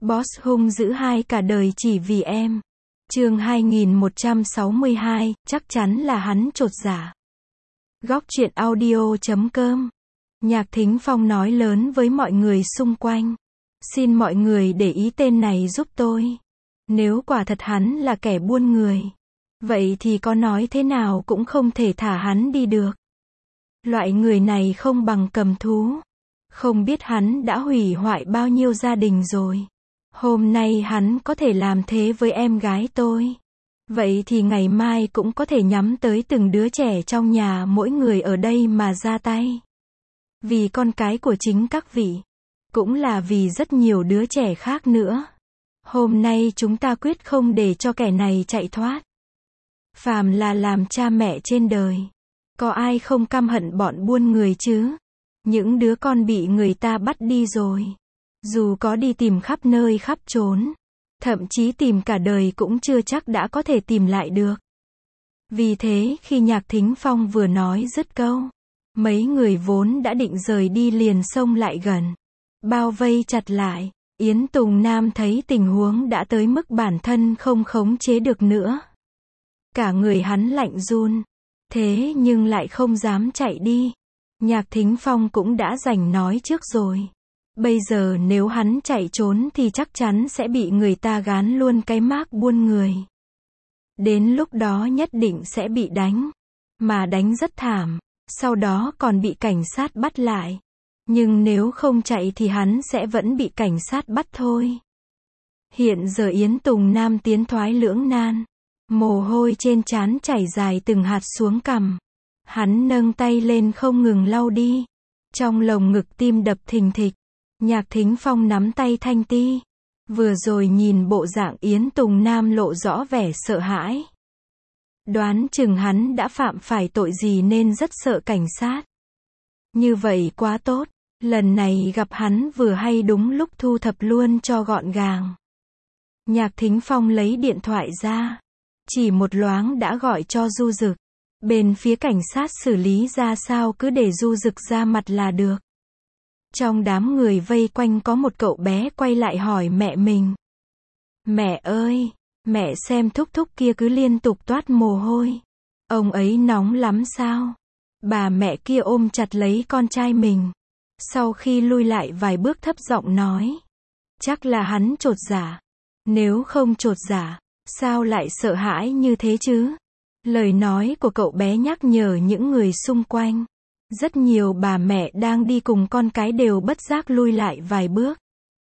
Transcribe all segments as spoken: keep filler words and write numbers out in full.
Boss hung dữ hai cả đời chỉ vì em. Chương hai nghìn một trăm sáu mươi hai, chắc chắn là hắn chột dạ. Góc truyện audio chấm com. Nhạc Thính Phong nói lớn với mọi người xung quanh. Xin mọi người để ý tên này giúp tôi. Nếu quả thật hắn là kẻ buôn người, vậy thì có nói thế nào cũng không thể thả hắn đi được. Loại người này không bằng cầm thú. Không biết hắn đã hủy hoại bao nhiêu gia đình rồi. Hôm nay hắn có thể làm thế với em gái tôi. Vậy thì ngày mai cũng có thể nhắm tới từng đứa trẻ trong nhà mỗi người ở đây mà ra tay. Vì con cái của chính các vị. Cũng là vì rất nhiều đứa trẻ khác nữa. Hôm nay chúng ta quyết không để cho kẻ này chạy thoát. Phàm là làm cha mẹ trên đời, có ai không căm hận bọn buôn người chứ? Những đứa con bị người ta bắt đi rồi, dù có đi tìm khắp nơi khắp chốn, thậm chí tìm cả đời cũng chưa chắc đã có thể tìm lại được. Vì thế khi Nhạc Thính Phong vừa nói dứt câu, mấy người vốn đã định rời đi liền xông lại gần, bao vây chặt lại. Yến Tùng Nam thấy tình huống đã tới mức bản thân không khống chế được nữa. Cả người hắn lạnh run, thế nhưng lại không dám chạy đi. Nhạc Thính Phong cũng đã rành nói trước rồi. Bây giờ nếu hắn chạy trốn thì chắc chắn sẽ bị người ta gán luôn cái mác buôn người. Đến lúc đó nhất định sẽ bị đánh. Mà đánh rất thảm. Sau đó còn bị cảnh sát bắt lại. Nhưng nếu không chạy thì hắn sẽ vẫn bị cảnh sát bắt thôi. Hiện giờ Yến Tùng Nam tiến thoái lưỡng nan. Mồ hôi trên trán chảy dài từng hạt xuống cằm. Hắn nâng tay lên không ngừng lau đi. Trong lồng ngực tim đập thình thịch. Nhạc Thính Phong nắm tay Thanh Ti. Vừa rồi nhìn bộ dạng Yến Tùng Nam lộ rõ vẻ sợ hãi. Đoán chừng hắn đã phạm phải tội gì nên rất sợ cảnh sát. Như vậy quá tốt. Lần này gặp hắn vừa hay đúng lúc thu thập luôn cho gọn gàng. Nhạc Thính Phong lấy điện thoại ra. Chỉ một loáng đã gọi cho Du Dực. Bên phía cảnh sát xử lý ra sao cứ để Du Dực ra mặt là được. Trong đám người vây quanh có một cậu bé quay lại hỏi mẹ mình. Mẹ ơi, mẹ xem thúc thúc kia cứ liên tục toát mồ hôi. Ông ấy nóng lắm sao? Bà mẹ kia ôm chặt lấy con trai mình. Sau khi lui lại vài bước thấp giọng nói. Chắc là hắn chột dạ. Nếu không chột dạ, sao lại sợ hãi như thế chứ? Lời nói của cậu bé nhắc nhở những người xung quanh. Rất nhiều bà mẹ đang đi cùng con cái đều bất giác lui lại vài bước.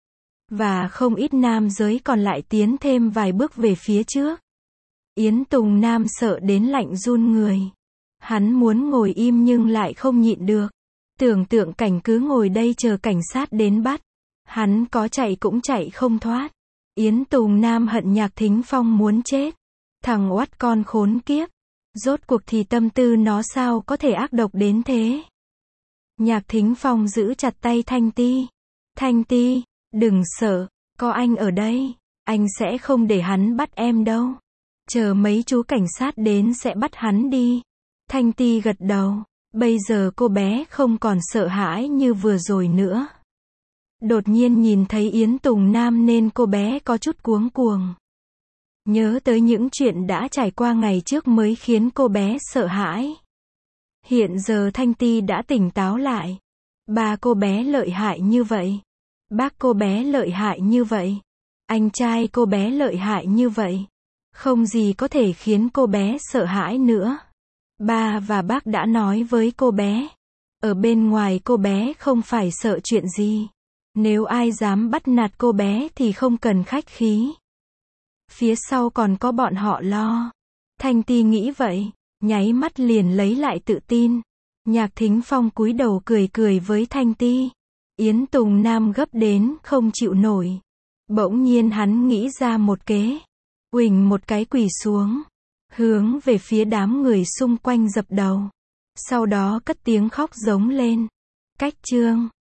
Và không ít nam giới còn lại tiến thêm vài bước về phía trước. Yến Tùng Nam sợ đến lạnh run người. Hắn muốn ngồi im nhưng lại không nhịn được. Tưởng tượng cảnh cứ ngồi đây chờ cảnh sát đến bắt. Hắn có chạy cũng chạy không thoát. Yến Tùng Nam hận Nhạc Thính Phong muốn chết. Thằng oắt con khốn kiếp. Rốt cuộc thì tâm tư nó sao có thể ác độc đến thế. Nhạc Thính Phong giữ chặt tay Thanh Ti. Thanh Ti, đừng sợ, có anh ở đây. Anh sẽ không để hắn bắt em đâu. Chờ mấy chú cảnh sát đến sẽ bắt hắn đi. Thanh Ti gật đầu. Bây giờ cô bé không còn sợ hãi như vừa rồi nữa. Đột nhiên nhìn thấy Yến Tùng Nam nên cô bé có chút cuống cuồng. Nhớ tới những chuyện đã trải qua ngày trước mới khiến cô bé sợ hãi. Hiện giờ Thanh Ti đã tỉnh táo lại. Ba cô bé lợi hại như vậy. Bác cô bé lợi hại như vậy. Anh trai cô bé lợi hại như vậy. Không gì có thể khiến cô bé sợ hãi nữa. Ba và bác đã nói với cô bé. Ở bên ngoài cô bé không phải sợ chuyện gì. Nếu ai dám bắt nạt cô bé thì không cần khách khí. Phía sau còn có bọn họ lo. Thanh Ti nghĩ vậy, nháy mắt liền lấy lại tự tin. Nhạc Thính Phong cúi đầu cười cười với Thanh Ti. Yến Tùng Nam gấp đến không chịu nổi. Bỗng nhiên hắn nghĩ ra một kế. Uỳnh một cái quỳ xuống. Hướng về phía đám người xung quanh dập đầu. Sau đó cất tiếng khóc giống lên. Cách chương